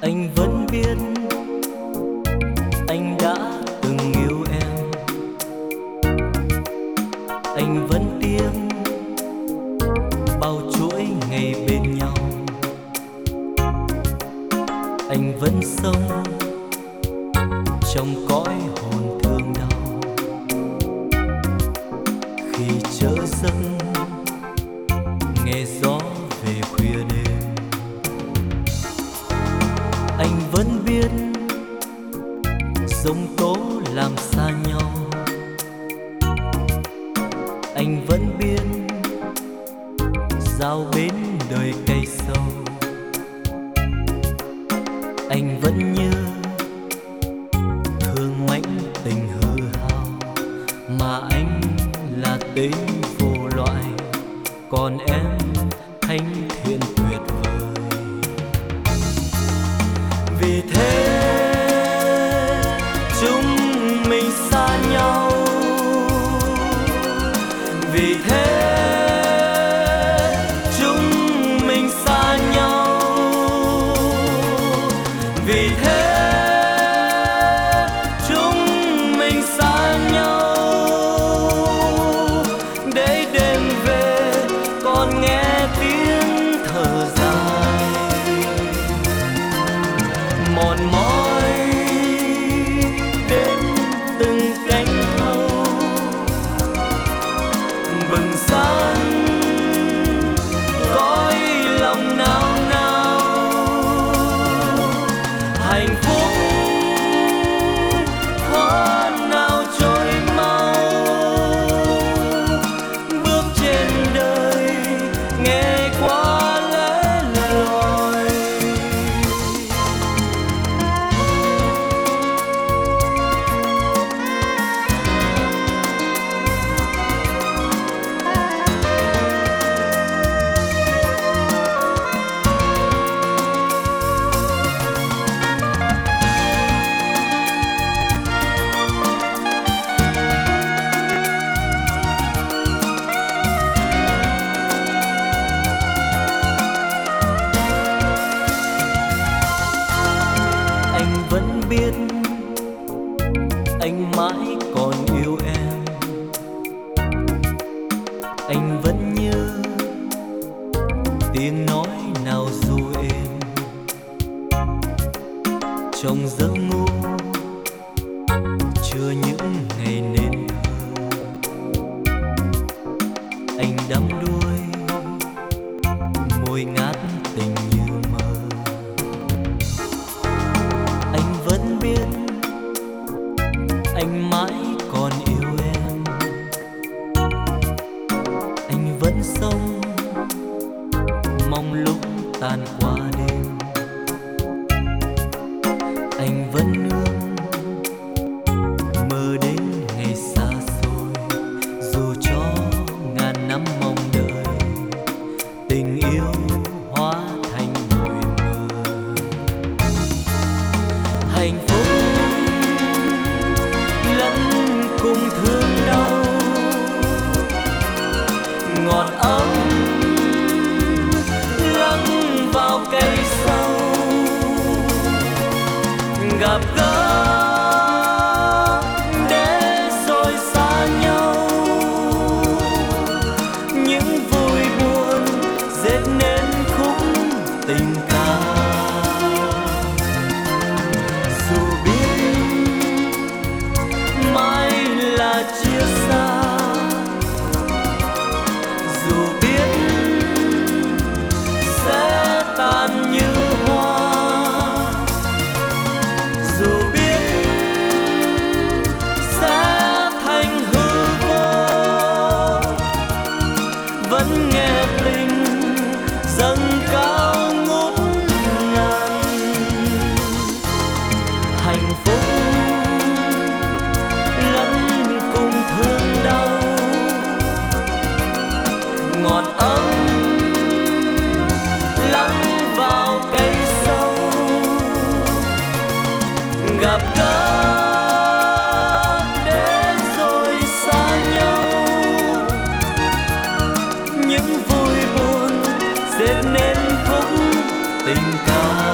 Anh vẫn biết anh đã từng yêu em, anh vẫn tiếc bao chuỗi ngày bên nhau. Anh vẫn sống trong cõi hồn thương đau, khi chợt giấc nghe gió về khuya đêm. Anh vẫn biết giông tố làm xa nhau, anh vẫn biết giao bến đời cay sâu. Anh vẫn nhớ thương mãnh tình hư hao, mà anh là tên vô loại, còn em thánh thiện tuyệt vời. Vì thế chúng mình xa nhau, vì thế chúng mình xa nhau, vì thế chúng mình xa nhau. Để đêm về còn nghe tiếng thở dài, mòn mỏi đến từng cánh thâu bừng sáng, cõi lòng nao nao. Hạnh phúc thoát nào trôi mau, bước trên đời nghe quá lẽ loi. Anh vẫn biết anh mãi còn yêu em, anh vẫn nhớ tiếng nói nào ru êm trong giấc ngủ chưa những ngày nên thơ. Anh đắm đuối môi ngát tình như mơ. Anh vẫn biết anh mãi còn yêu em, anh vẫn sống mong lúc tan qua đêm. Anh vẫn ước mơ đến ngày xa xôi, dù cho ngàn năm mong đợi tình yêu hóa thành nỗi mơ. Hạnh phúc lẫn cùng thương đau, ngọt ấm lắng vào cây sâu. Gặp gỡ để rồi xa nhau, những vui buồn dệt nên khúc tình ca. Dù biết mãi là chia xa, dù biết sẽ tàn như hoa, dù biết sẽ thành hư vô, vẫn nghe tình dâng cao ngút ngàn. Hạnh phúc lẫn cùng thương đau, ngọt ấm lắng vào cây sâu. Gặp gỡ để rồi xa nhau, những vui buồn dệt nên khúc tình ca.